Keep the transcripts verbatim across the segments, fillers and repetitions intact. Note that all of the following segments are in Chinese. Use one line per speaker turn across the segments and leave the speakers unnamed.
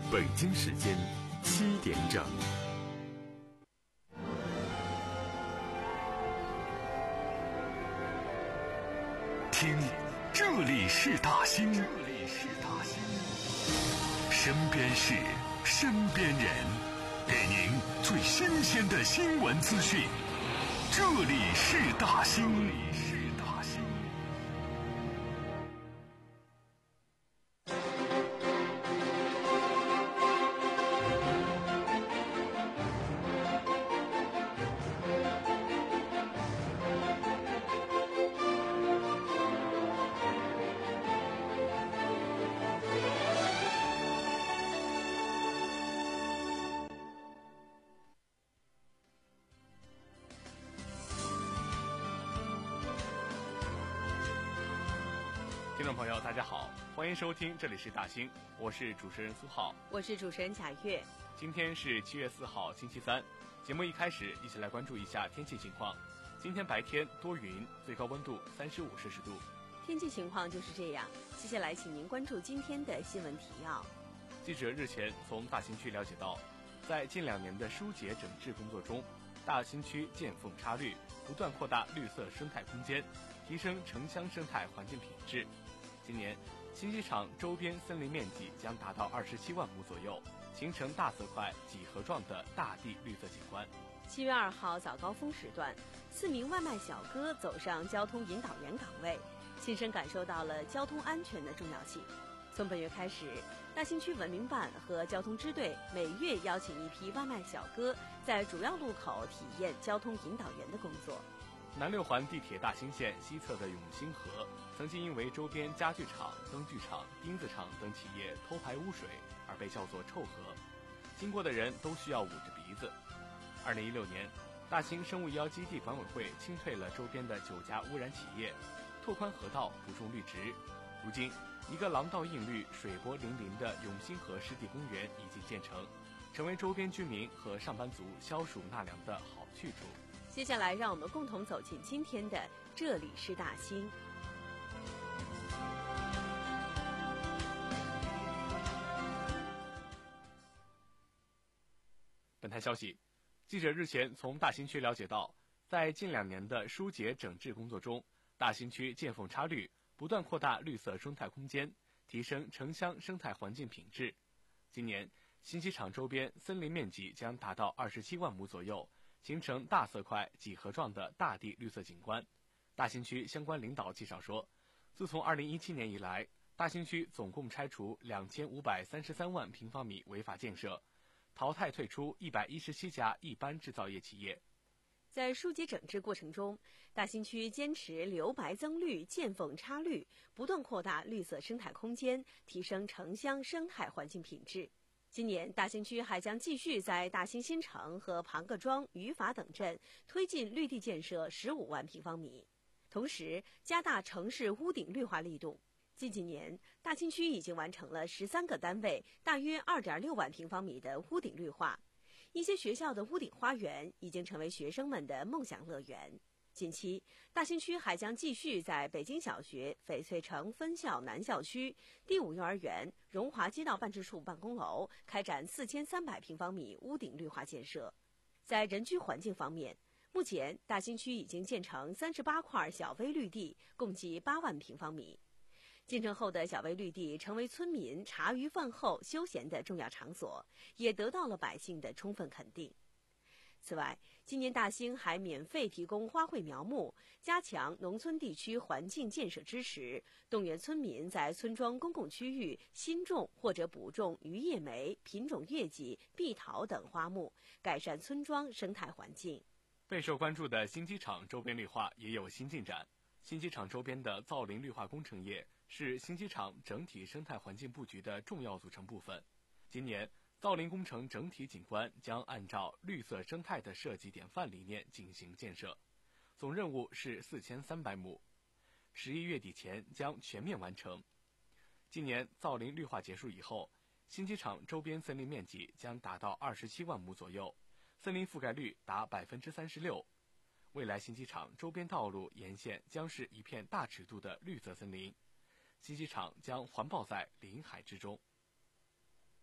北京时间七点整。听，这里是大兴，这里是大兴，身边事，身边人，给您最新鲜的新闻资讯。这里是大兴，这里是大兴。
听众朋友大家好，欢迎收听这里是大兴，我是主持人苏浩，
我是主持人贾月。
今天是七月四号星期三，节目一开始一起来关注一下天气情况。今天白天多云，最高温度三十五摄氏度。
天气情况就是这样，接下来请您关注今天的新闻提要。
记者日前从大兴区了解到，在近两年的疏解整治工作中，大兴区见缝插绿，不断扩大绿色生态空间，提升城乡生态环境品质。今年新机场周边森林面积将达到二十七万亩左右，形成大色块几何状的大地绿色景观。
七月二号早高峰时段，四名外卖小哥走上交通引导员岗位，亲身感受到了交通安全的重要性。从本月开始，大兴区文明办和交通支队每月邀请一批外卖小哥在主要路口体验交通引导员的工作。
南六环地铁大兴线西侧的永兴河曾经因为周边家具厂、灯具厂、钉子厂等企业偷排污水而被叫做臭河，经过的人都需要捂着鼻子。二零一六年，大兴生物医药基地管委会清退了周边的九家污染企业，拓宽河道，补种绿植。如今，一个廊道映绿、水波粼粼的永兴河湿地公园已经建成，成为周边居民和上班族消暑纳凉的好去处。
接下来，让我们共同走进今天的这里是大兴。
本台消息，记者日前从大兴区了解到，在近两年的疏解整治工作中，大兴区见缝插绿，不断扩大绿色生态空间，提升城乡生态环境品质。今年新机场周边森林面积将达到二十七万亩左右，形成大色块几何状的大地绿色景观。大兴区相关领导介绍说，自从二零一七年以来，大兴区总共拆除两千五百三十三万平方米违法建设，淘汰退出一百一十七家一般制造业企业。
在疏解整治过程中，大兴区坚持留白增绿、见缝插绿，不断扩大绿色生态空间，提升城乡生态环境品质。今年，大兴区还将继续在大兴新城和庞各庄、余法等镇推进绿地建设十五万平方米，同时加大城市屋顶绿化力度。近几年，大兴区已经完成了十三个单位大约二点六万平方米的屋顶绿化，一些学校的屋顶花园已经成为学生们的梦想乐园。近期，大兴区还将继续在北京小学翡翠城分校南校区、第五幼儿园、荣华街道办事处办公楼开展四千三百平方米屋顶绿化建设。在人居环境方面，目前大兴区已经建成三十八块小微绿地，共计八万平方米。建成后的小微绿地成为村民茶余饭后休闲的重要场所，也得到了百姓的充分肯定。此外，今年大兴还免费提供花卉苗木，加强农村地区环境建设支持，动员村民在村庄公共区域新种或者补种榆叶梅、品种月季、碧桃等花木，改善村庄生态环境。
备受关注的新机场周边绿化也有新进展。新机场周边的造林绿化工程业是新机场整体生态环境布局的重要组成部分。今年造林工程整体景观将按照绿色生态的设计典范理念进行建设，总任务是四千三百亩，十一月底前将全面完成。今年造林绿化结束以后，新机场周边森林面积将达到二十七万亩左右，森林覆盖率达百分之三十六。未来新机场周边道路沿线将是一片大尺度的绿色森林，新机场将环抱在林海之中。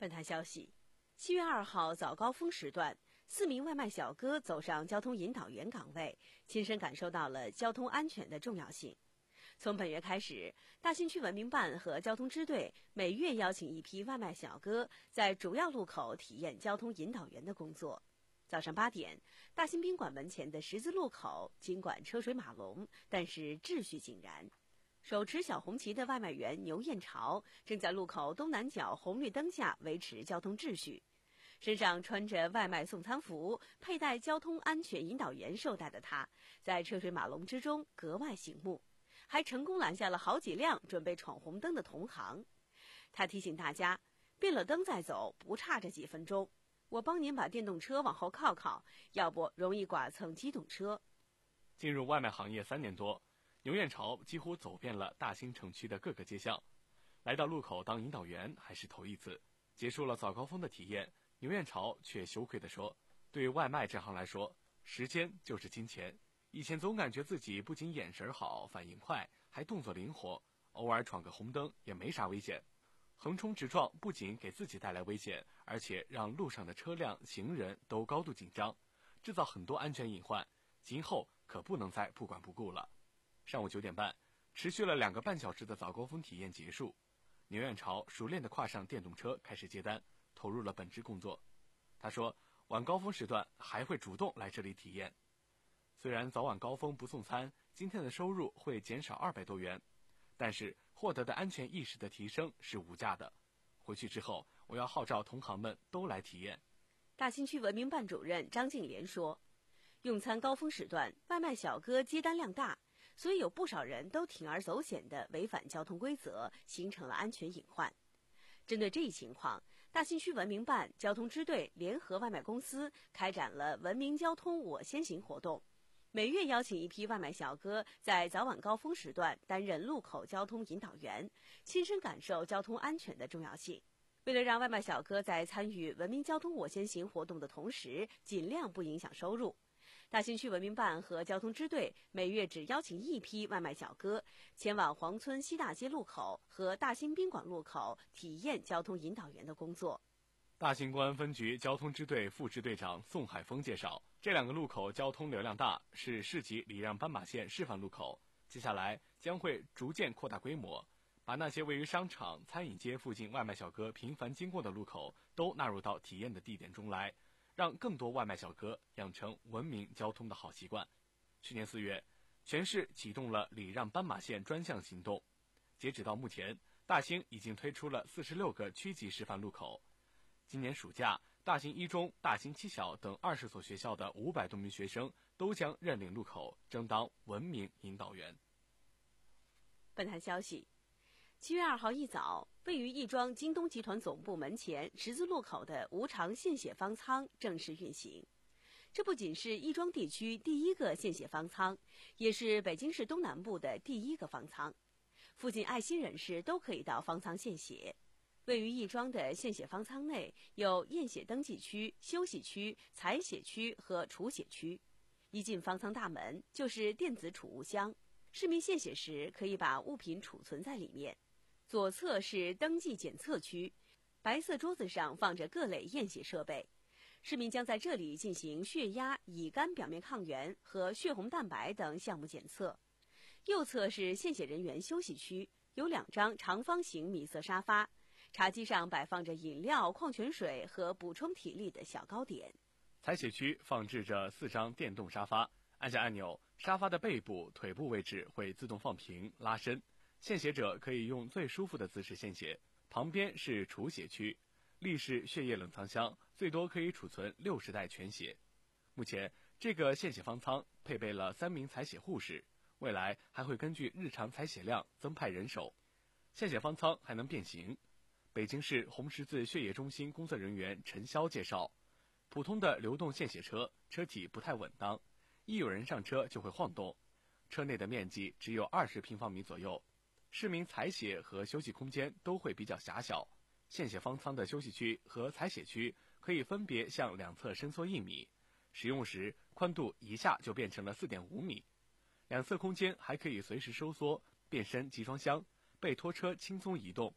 本台消息，七月二号早高峰时段，四名外卖小哥走上交通引导员岗位，亲身感受到了交通安全的重要性。从本月开始，大兴区文明办和交通支队每月邀请一批外卖小哥在主要路口体验交通引导员的工作。早上八点，大兴宾馆门前的十字路口，尽管车水马龙，但是秩序井然。手持小红旗的外卖员牛艳潮正在路口东南角红绿灯下维持交通秩序，身上穿着外卖送餐服，佩戴交通安全引导员绶带的他，在车水马龙之中格外醒目，还成功拦下了好几辆准备闯红灯的同行。他提醒大家，变了灯再走，不差这几分钟。我帮您把电动车往后靠靠，要不容易剐蹭机动车。
进入外卖行业三年多，牛艳潮几乎走遍了大兴城区的各个街巷，来到路口当引导员还是头一次。结束了早高峰的体验，牛艳潮却羞愧地说，对外卖这行来说，时间就是金钱。以前总感觉自己不仅眼神好，反应快，还动作灵活，偶尔闯个红灯也没啥危险。横冲直撞不仅给自己带来危险，而且让路上的车辆、行人都高度紧张，制造很多安全隐患，今后可不能再不管不顾了。上午九点半，持续了两个半小时的早高峰体验结束，牛艳潮熟练地跨上电动车开始接单，投入了本职工作。他说，晚高峰时段还会主动来这里体验。虽然早晚高峰不送餐，今天的收入会减少二百多元，但是获得的安全意识的提升是无价的。回去之后，我要号召同行们都来体验。
大兴区文明办主任张静莲说，用餐高峰时段，外卖小哥接单量大，所以有不少人都铤而走险地违反交通规则，形成了安全隐患。针对这一情况，大兴区文明办、交通支队联合外卖公司开展了文明交通我先行活动，每月邀请一批外卖小哥在早晚高峰时段担任路口交通引导员，亲身感受交通安全的重要性。为了让外卖小哥在参与文明交通我先行活动的同时，尽量不影响收入，大兴区文明办和交通支队每月只邀请一批外卖小哥前往黄村西大街路口和大兴宾馆路口体验交通引导员的工作。
大兴公安分局交通支队副支队长宋海峰介绍，这两个路口交通流量大，是市级礼让斑马线示范路口，接下来将会逐渐扩大规模，把那些位于商场、餐饮街附近外卖小哥频繁经过的路口都纳入到体验的地点中来，让更多外卖小哥养成文明交通的好习惯。去年四月，全市启动了礼让斑马线专项行动，截止到目前，大兴已经推出了四十六个区级示范路口。今年暑假，大兴一中、大兴七小等二十所学校的五百多名学生都将认领路口，争当文明引导员。
本台消息，七月二号一早，位于亦庄京东集团总部门前十字路口的无偿献血方舱正式运行。这不仅是亦庄地区第一个献血方舱，也是北京市东南部的第一个方舱。附近爱心人士都可以到方舱献血。位于亦庄的献血方舱内有验血登记区、休息区、采血区和储血区。一进方舱大门就是电子储物箱，市民献血时可以把物品储存在里面。左侧是登记检测区，白色桌子上放着各类验血设备，市民将在这里进行血压、乙肝表面抗原和血红蛋白等项目检测。右侧是献血人员休息区，有两张长方形米色沙发，茶几上摆放着饮料、矿泉水和补充体力的小糕点。
采血区放置着四张电动沙发，按下按钮，沙发的背部、腿部位置会自动放平、拉伸，献血者可以用最舒服的姿势献血。旁边是储血区，立式血液冷藏箱，最多可以储存六十袋全血。目前，这个献血方舱配备了三名采血护士，未来还会根据日常采血量增派人手。献血方舱还能变形。北京市红十字血液中心工作人员陈潇介绍，普通的流动献血车车体不太稳当，一有人上车就会晃动，车内的面积只有二十平方米左右，市民采血和休息空间都会比较狭小。献血方舱的休息区和采血区可以分别向两侧伸缩一米，使用时宽度一下就变成了 四点五米，两侧空间还可以随时收缩，变身集装箱，被拖车轻松移动。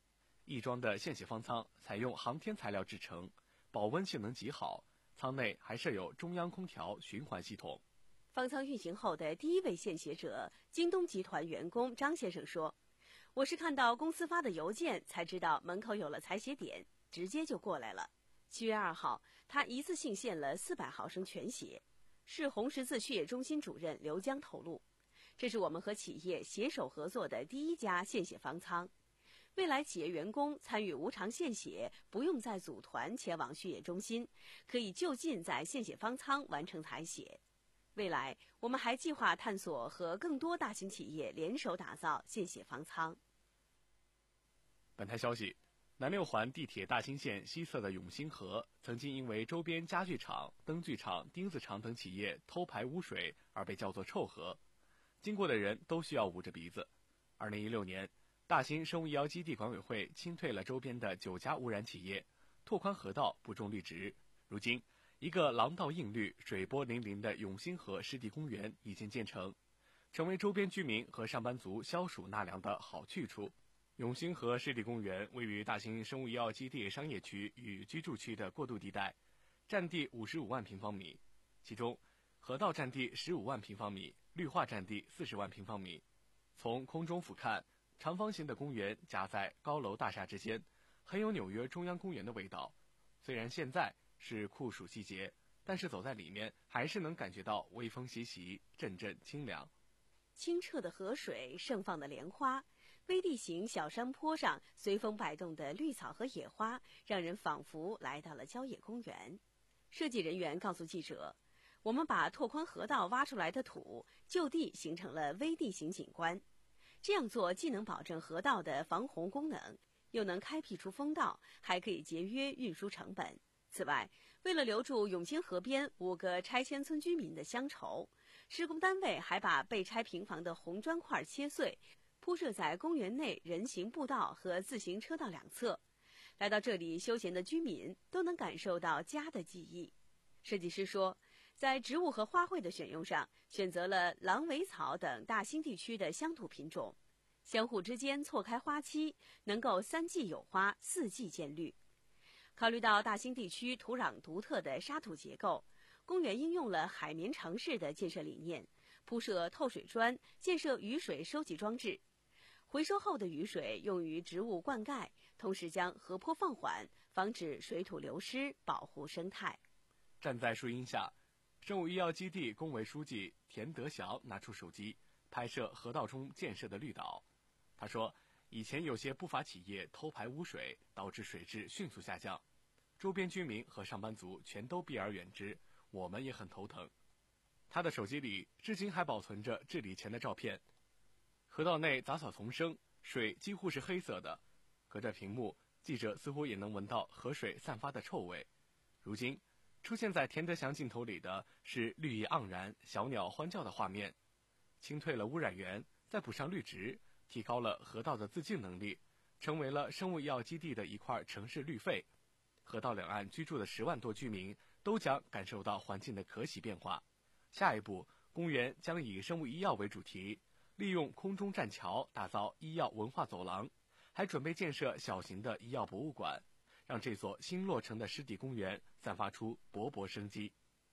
亦庄的献血方舱采用航天材料制成，保温性能极好，舱内还设有中央空调循环系统。
方舱运行后的第一位献血者，京东集团员工张先生说：“我是看到公司发的邮件才知道门口有了采血点，直接就过来了。七月二号，他一次性献了四百毫升全血。”市红十字血液中心主任刘江透露，这是我们和企业携手合作的第一家献血方舱。未来企业员工参与无偿献血，不用再组团前往血液中心，可以就近在献血方舱完成采血。未来我们还计划探索和更多大型企业联手打造献血方舱。
本台消息，南六环地铁大兴线西侧的永兴河曾经因为周边家具厂、灯具厂、钉子厂等企业偷排污水而被叫做臭河，经过的人都需要捂着鼻子。二零一六年，大兴生物医药基地管委会清退了周边的九家污染企业，拓宽河道，不种绿植。如今，一个廊道映绿、水波粼粼的永兴河湿地公园已经建成，成为周边居民和上班族消暑纳凉的好去处。永兴河湿地公园位于大兴生物医药基地商业区与居住区的过渡地带，占地五十五万平方米，其中河道占地十五万平方米，绿化占地四十万平方米。从空中俯瞰，长方形的公园夹在高楼大厦之间，很有纽约中央公园的味道。虽然现在是酷暑季节，但是走在里面还是能感觉到微风习习，阵阵清凉。
清澈的河水，盛放的莲花，微地形小山坡上随风摆动的绿草和野花，让人仿佛来到了郊野公园。设计人员告诉记者，我们把拓宽河道挖出来的土就地形成了微地形景观。这样做既能保证河道的防洪功能，又能开辟出风道，还可以节约运输成本。此外，为了留住永兴河边五个拆迁村居民的乡愁，施工单位还把被拆平房的红砖块切碎，铺设在公园内人行步道和自行车道两侧。来到这里休闲的居民都能感受到家的记忆。设计师说，在植物和花卉的选用上，选择了狼尾草等大兴地区的乡土品种，相互之间错开花期，能够三季有花，四季见绿。考虑到大兴地区土壤独特的沙土结构，公园应用了海绵城市的建设理念，铺设透水砖，建设雨水收集装置。回收后的雨水用于植物灌溉，同时将河坡放缓，防止水土流失，保护生态。
站在树荫下，生物医药基地工委书记田德祥拿出手机拍摄河道中建设的绿岛。他说，以前有些不法企业偷排污水，导致水质迅速下降，周边居民和上班族全都避而远之，我们也很头疼。他的手机里至今还保存着治理前的照片。河道内杂草丛生，水几乎是黑色的，隔着屏幕，记者似乎也能闻到河水散发的臭味。如今出现在田德祥镜头里的是绿意盎然、小鸟欢叫的画面。清退了污染源，再补上绿植，提高了河道的自净能力，成为了生物医药基地的一块城市绿肺。河道两岸居住的十万多居民都将感受到环境的可喜变化。下一步，公园将以生物医药为主题，利用空中栈桥打造医药文化走廊，还准备建设小型的医药博物馆，让这座新落成的湿地公园散发出勃勃生机。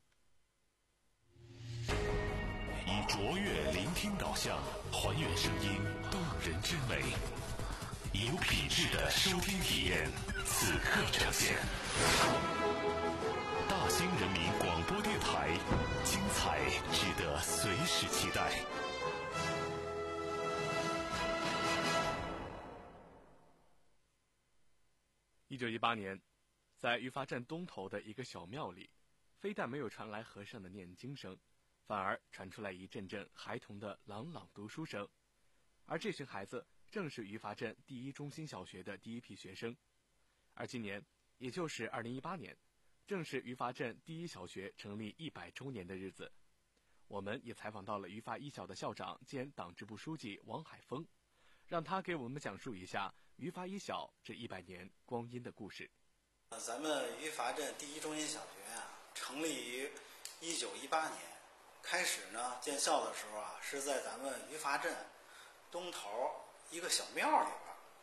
以卓越聆听导向，还原声音动人之美，以有品质的收听体验，此刻呈现。大兴人民广播电台，精彩值得随时期待。
一九一八年，在于发镇东头的一个小庙里，非但没有传来和尚的念经声，反而传出来一阵阵孩童的朗朗读书声。而这群孩子正是于发镇第一中心小学的第一批学生。而今年，也就是二零一八年，正是于发镇第一小学成立一百周年的日子。我们也采访到了于发一小的校长兼党支部书记王海峰，让他给我们讲述一下于发一小这一百年光阴的故事。
咱们于发镇第一中心小学啊，成立于一九一八年。开始呢，建校的时候啊，是在咱们于发镇东头一个小庙里边。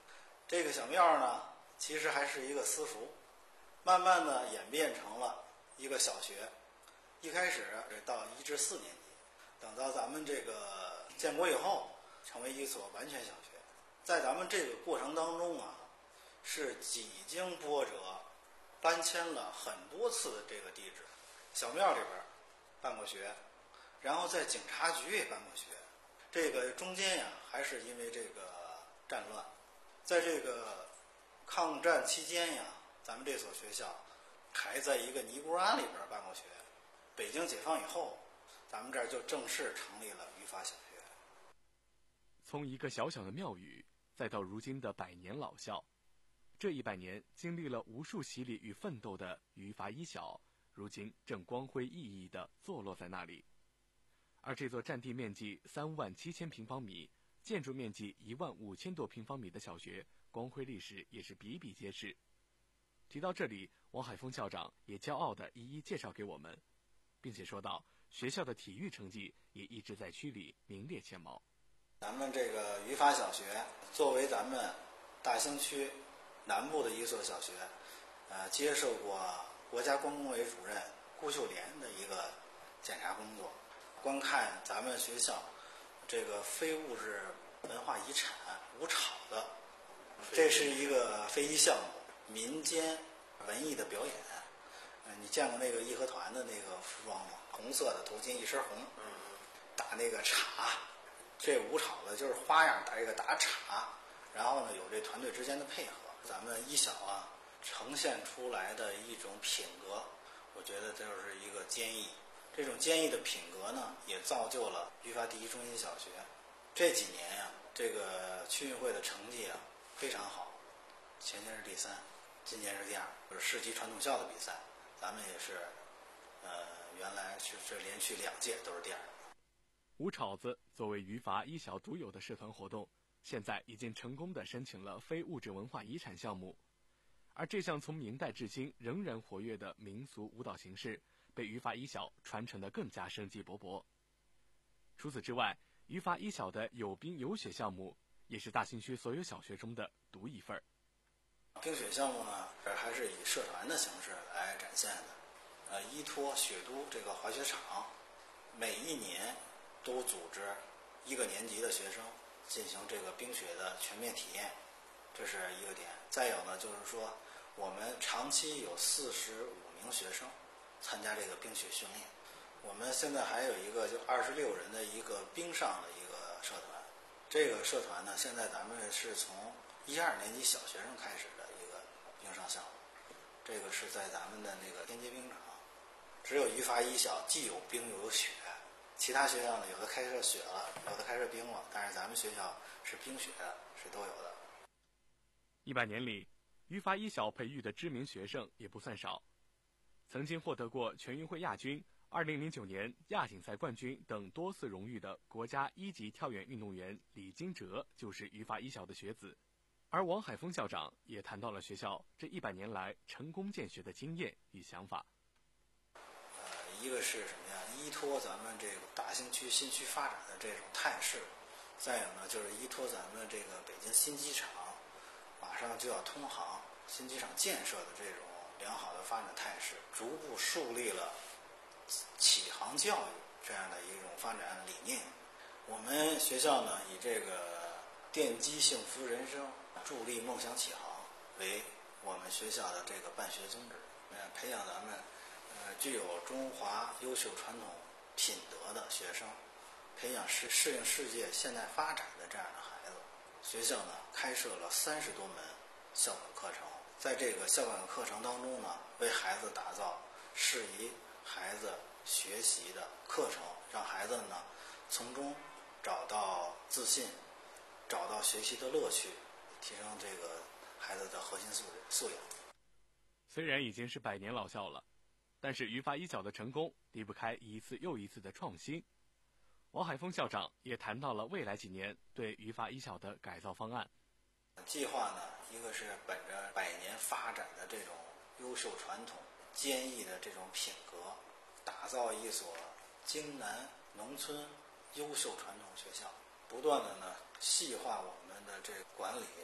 这个小庙呢，其实还是一个私塾，慢慢的演变成了一个小学。一开始到一至四年级，等到咱们这个建国以后，成为一所完全小学。在咱们这个过程当中啊，是几经波折，搬迁了很多次的这个地址。小庙里边办过学，然后在警察局也办过学。这个中间呀，还是因为这个战乱，在这个抗战期间呀，咱们这所学校还在一个尼姑庵里边办过学。北京解放以后，咱们这儿就正式成立了语法小学。
从一个小小的庙宇，再到如今的百年老校，这一百年经历了无数洗礼与奋斗的语法一小，如今正光辉熠熠地坐落在那里。而这座占地面积三万七千平方米、建筑面积一万五千多平方米的小学，光辉历史也是比比皆是。提到这里，王海峰校长也骄傲地一一介绍给我们，并且说道，学校的体育成绩也一直在区里名列前茅。
咱们这个语法小学作为咱们大兴区南部的一所小学，呃，接受过国家关工委主任顾秀莲的一个检查工作，观看咱们学校这个非物质文化遗产吴晁的，这是一个非遗项目，民间文艺的表演。呃，你见过那个义和团的那个服装吗？红色的头巾，一身红，打那个镲。这吴晁的就是花样打这个打镲，然后呢有这团队之间的配合，咱们一小啊呈现出来的一种品格，我觉得就是一个坚毅。这种坚毅的品格呢，也造就了语法第一中心小学。这几年呀、啊，这个区运会的成绩啊非常好，前年是第三，今年是第二，就是市级传统校的比赛，咱们也是，呃，原来是这连续两届都是第二。
吴晁子作为语法一小独有的社团活动，现在已经成功地申请了非物质文化遗产项目，而这项从明代至今仍然活跃的民俗舞蹈形式，被语法一小传承得更加生机勃勃。除此之外，语法一小的有冰有雪项目也是大兴区所有小学中的独一份儿。
冰雪项目呢，还是以社团的形式来展现的。呃，依托雪都这个滑雪场，每一年都组织一个年级的学生进行这个冰雪的全面体验，这是一个点。再有呢，就是说我们长期有四十五名学生参加这个冰雪训练。我们现在还有一个就二十六人的一个冰上的一个社团，这个社团呢，现在咱们是从一二年级小学生开始的一个冰上项目，这个是在咱们的那个天街冰场。只有语法一小既有冰又有雪，其他学校呢有的开设雪了，有的开设冰了，但是咱们学校是冰雪的，是都有的。
一百年里，语法一小培育的知名学生也不算少，曾经获得过全运会亚军、二零零九年亚锦赛冠军等多次荣誉的国家一级跳远运动员李金哲就是语法一小的学子。而王海峰校长也谈到了学校这一百年来成功建学的经验与想法。
呃，一个是什么呀？依托咱们这个大兴区新区发展的这种态势，再有呢就是依托咱们这个北京新机场马上就要通航，新机场建设的这种良好的发展态势，逐步树立了启航教育这样的一种发展理念。我们学校呢以这个奠基幸福人生、助力梦想启航为我们学校的这个办学宗旨，呃，培养咱们呃具有中华优秀传统品德的学生，培养适适应世界现代发展的这样的孩子。学校呢开设了三十多门校本课程，在这个校本课程当中呢，为孩子打造适宜孩子学习的课程，让孩子呢从中找到自信，找到学习的乐趣，提升这个孩子的核心素质素养。
虽然已经是百年老校了，但是语法一小的成功离不开一次又一次的创新。王海峰校长也谈到了未来几年对语法一小的改造方案。
计划呢，一个是本着百年发展的这种优秀传统、坚毅的这种品格，打造一所京南农村优秀传统学校，不断的呢细化我们的这个管理，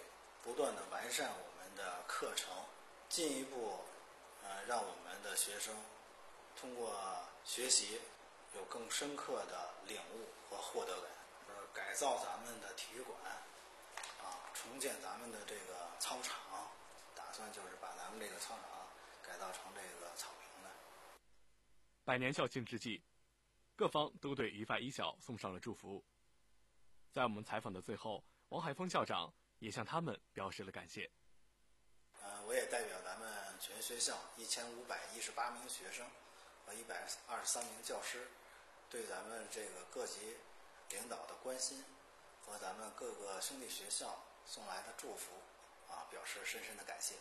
不断的完善我们的课程，进一步呃让我们的学生通过学习有更深刻的领悟和获得感。呃，改造咱们的体育馆，啊，重建咱们的这个操场，打算就是把咱们这个操场改造成这个草坪的。
百年校庆之际，各方都对宜法一小送上了祝福。在我们采访的最后，王海峰校长也向他们表示了感谢。
呃，我也代表咱们全学校一千五百一十八名学生和一百二十三名教师，对咱们这个各级领导的关心和咱们各个兄弟学校送来的祝福，啊，表示深深的感谢。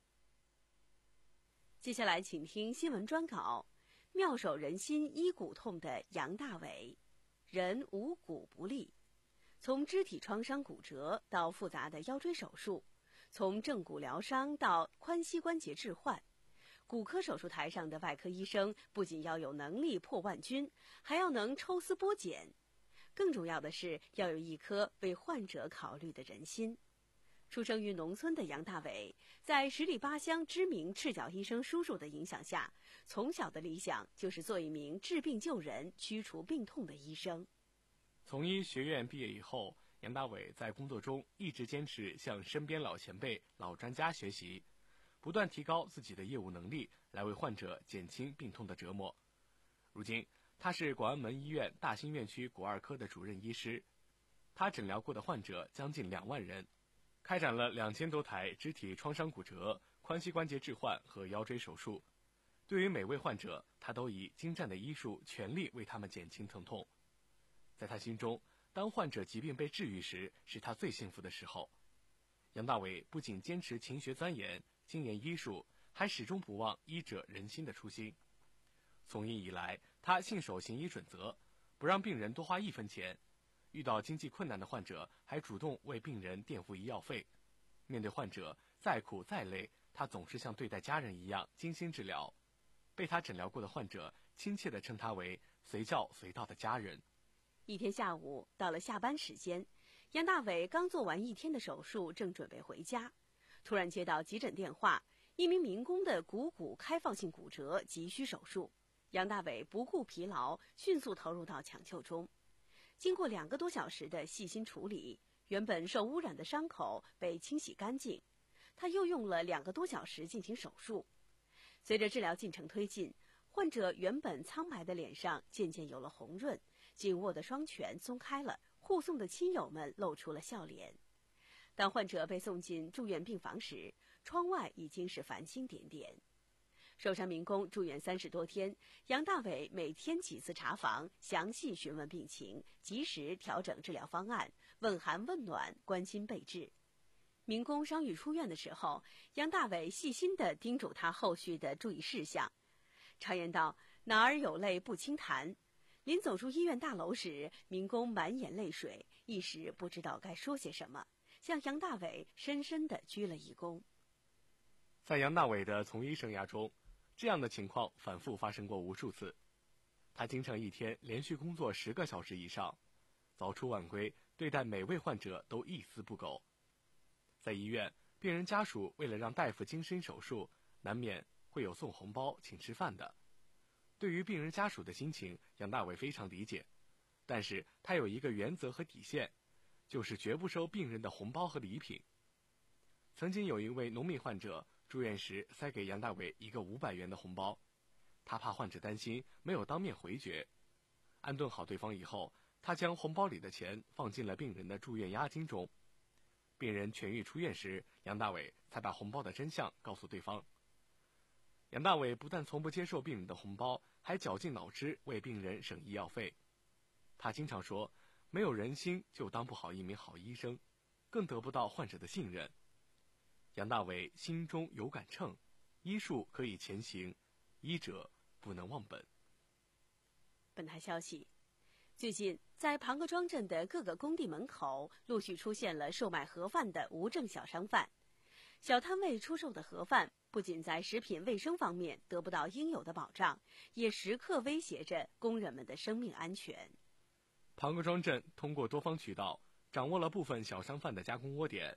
接下来，请听新闻专稿：妙手仁心医骨痛的杨大伟，人无骨不利。从肢体创伤骨折到复杂的腰椎手术，从正骨疗伤到髋膝关节置换，骨科手术台上的外科医生不仅要有能力破万钧，还要能抽丝剥茧，更重要的是要有一颗为患者考虑的人心。出生于农村的杨大伟，在十里八乡知名赤脚医生叔叔的影响下，从小的理想就是做一名治病救人、驱除病痛的医生。
从医学院毕业以后，杨大伟在工作中一直坚持向身边老前辈、老专家学习，不断提高自己的业务能力，来为患者减轻病痛的折磨。如今，他是广安门医院大兴院区骨二科的主任医师，他诊疗过的患者将近两万人，开展了两千多台肢体创伤骨折、髋膝关节置换和腰椎手术。对于每位患者，他都以精湛的医术全力为他们减轻疼痛。在他心中，当患者疾病被治愈时，是他最幸福的时候。杨大伟不仅坚持勤学钻研、精研医术，还始终不忘医者仁心的初心。从医以来，他信守行医准则，不让病人多花一分钱。遇到经济困难的患者，还主动为病人垫付医药费。面对患者再苦再累，他总是像对待家人一样精心治疗。被他诊疗过的患者亲切地称他为随叫随到的家人。
一天下午，到了下班时间，杨大伟刚做完一天的手术，正准备回家，突然接到急诊电话，一名民工的股骨开放性骨折急需手术。杨大伟不顾疲劳，迅速投入到抢救中。经过两个多小时的细心处理，原本受污染的伤口被清洗干净。他又用了两个多小时进行手术。随着治疗进程推进，患者原本苍白的脸上渐渐有了红润，紧握的双拳松开了，护送的亲友们露出了笑脸。当患者被送进住院病房时，窗外已经是繁星点点。受伤民工住院三十多天，杨大伟每天几次查房，详细询问病情，及时调整治疗方案，问寒问暖，关心备至。民工伤愈出院的时候，杨大伟细心地叮嘱他后续的注意事项。常言道，哪儿有泪不轻弹。临走出医院大楼时，民工满眼泪水，一时不知道该说些什么，向杨大伟深深地鞠了一躬。
在杨大伟的从医生涯中，这样的情况反复发生过无数次。他经常一天连续工作十个小时以上，早出晚归，对待每位患者都一丝不苟。在医院，病人家属为了让大夫精心手术，难免会有送红包请吃饭的。对于病人家属的心情，杨大伟非常理解，但是他有一个原则和底线，就是绝不收病人的红包和礼品。曾经有一位农民患者住院时塞给杨大伟一个五百元的红包，他怕患者担心，没有当面回绝。安顿好对方以后，他将红包里的钱放进了病人的住院押金中。病人痊愈出院时，杨大伟才把红包的真相告诉对方。杨大伟不但从不接受病人的红包，还绞尽脑汁为病人省医药费。他经常说，没有人心就当不好一名好医生，更得不到患者的信任。杨大伟心中有杆秤，医术可以前行，医者不能忘本。
本台消息，最近在庞各庄镇的各个工地门口陆续出现了售卖盒饭的无证小商贩。小摊位出售的盒饭不仅在食品卫生方面得不到应有的保障，也时刻威胁着工人们的生命安全。
庞各庄镇通过多方渠道掌握了部分小商贩的加工窝点，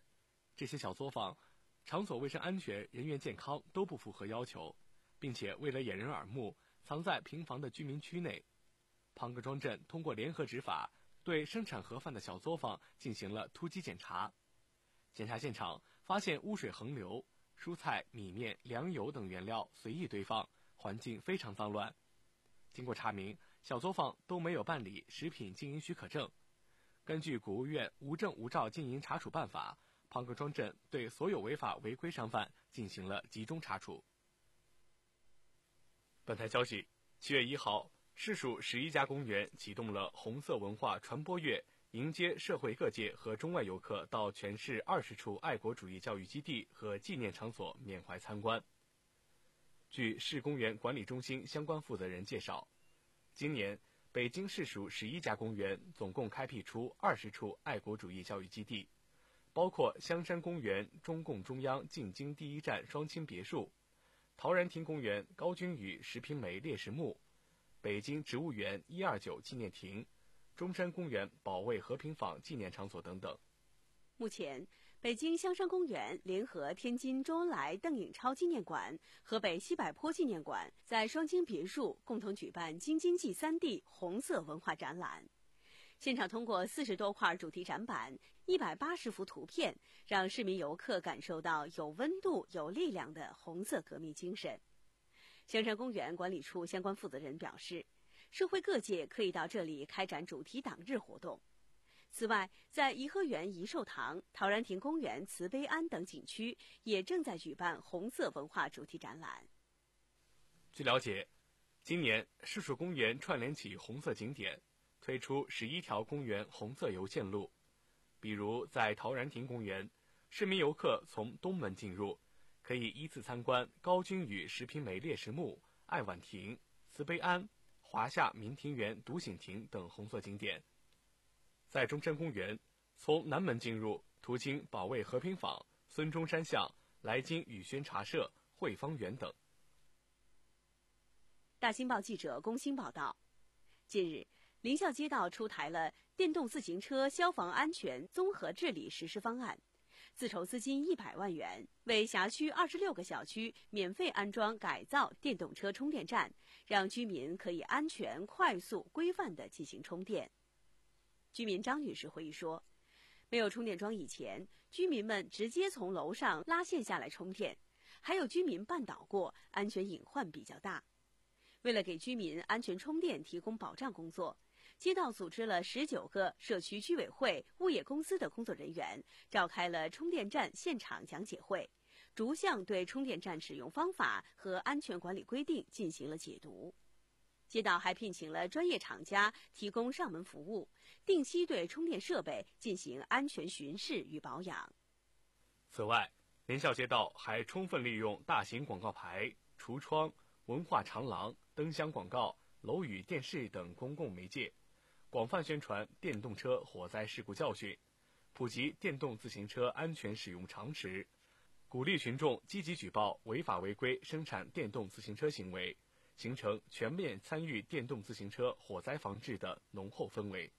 这些小作坊场所卫生安全、人员健康都不符合要求，并且为了掩人耳目，藏在平房的居民区内。庞各庄镇通过联合执法，对生产盒饭的小作坊进行了突击检查。检查现场发现污水横流，蔬菜、米面、粮油等原料随意堆放，环境非常脏乱。经过查明，小作坊都没有办理食品经营许可证。根据国务院无证无照经营查处办法，庞各庄镇对所有违法违规商贩进行了集中查处。本台消息，七月一号，市属十一家公园启动了红色文化传播月，迎接社会各界和中外游客到全市二十处爱国主义教育基地和纪念场所缅怀参观。据市公园管理中心相关负责人介绍，今年北京市属十一家公园总共开辟出二十处爱国主义教育基地，包括香山公园中共中央进京第一站双清别墅、陶然亭公园高君宇石平梅烈士墓、北京植物园一二九纪念亭、中山公园保卫和平坊纪念场所等等。
目前，北京香山公园联合天津周恩来邓颖超纪念馆、河北西柏坡纪念馆在双清别墅共同举办京津冀三地红色文化展览。现场通过四十多块主题展板、一百八十幅图片，让市民游客感受到有温度、有力量的红色革命精神。香山公园管理处相关负责人表示，社会各界可以到这里开展主题党日活动。此外，在颐和园颐寿堂、陶然亭公园慈悲庵等景区也正在举办红色文化主题展览。
据了解，今年市属公园串联起红色景点，推出十一条公园红色游线路。比如在陶然亭公园，市民游客从东门进入，可以依次参观高君宇石平梅烈士墓、爱晚亭、慈悲庵、华夏明庭园独醒亭等红色景点。在中山公园，从南门进入，途经保卫和平坊、孙中山像、来京宇轩茶社、汇芳园等。
大新报记者龚鑫报道，近日，临校街道出台了电动自行车消防安全综合治理实施方案，自筹资金一百万元，为辖区二十六个小区免费安装改造电动车充电站，让居民可以安全、快速、规范地进行充电。居民张女士回忆说，没有充电桩以前，居民们直接从楼上拉线下来充电，还有居民绊倒过，安全隐患比较大。为了给居民安全充电提供保障工作，街道组织了十九个社区居委会、物业公司的工作人员，召开了充电站现场讲解会，逐项对充电站使用方法和安全管理规定进行了解读。街道还聘请了专业厂家提供上门服务，定期对充电设备进行安全巡视与保养。
此外，联校街道还充分利用大型广告牌、橱窗、文化长廊、灯箱广告、楼宇电视等公共媒介，广泛宣传电动车火灾事故教训，普及电动自行车安全使用常识，鼓励群众积极举报违法违规生产电动自行车行为，形成全面参与电动自行车火灾防治的浓厚氛围。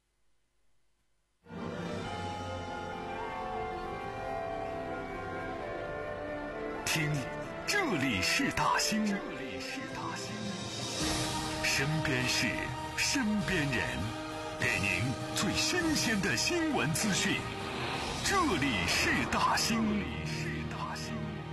听，这里是大兴，这里是大兴，身边事，身边人，给您最新鲜的新闻资讯。这里是大兴，这里是大兴。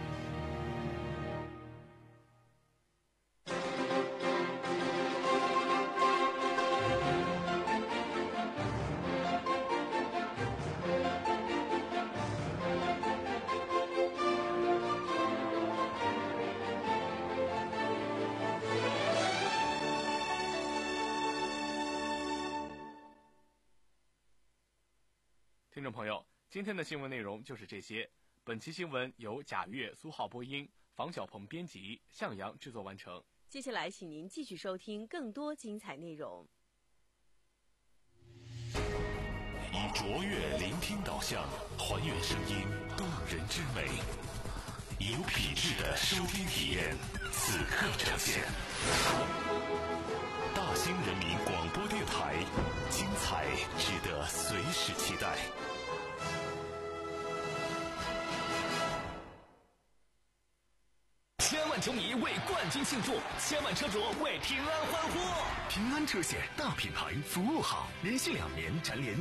听众朋友，今天的新闻内容就是这些。本期新闻由贾越、苏浩播音，房小鹏编辑，向阳制作完成。
接下来，请您继续收听更多精彩内容。
以卓越聆听导向，还原声音动人之美，有品质的收听体验，此刻呈现。大兴人民广播电台，精彩值得随时期待。
球迷为冠军庆祝，千万车主为平安欢呼。
平安车险大品牌，服务好，连续两年蝉联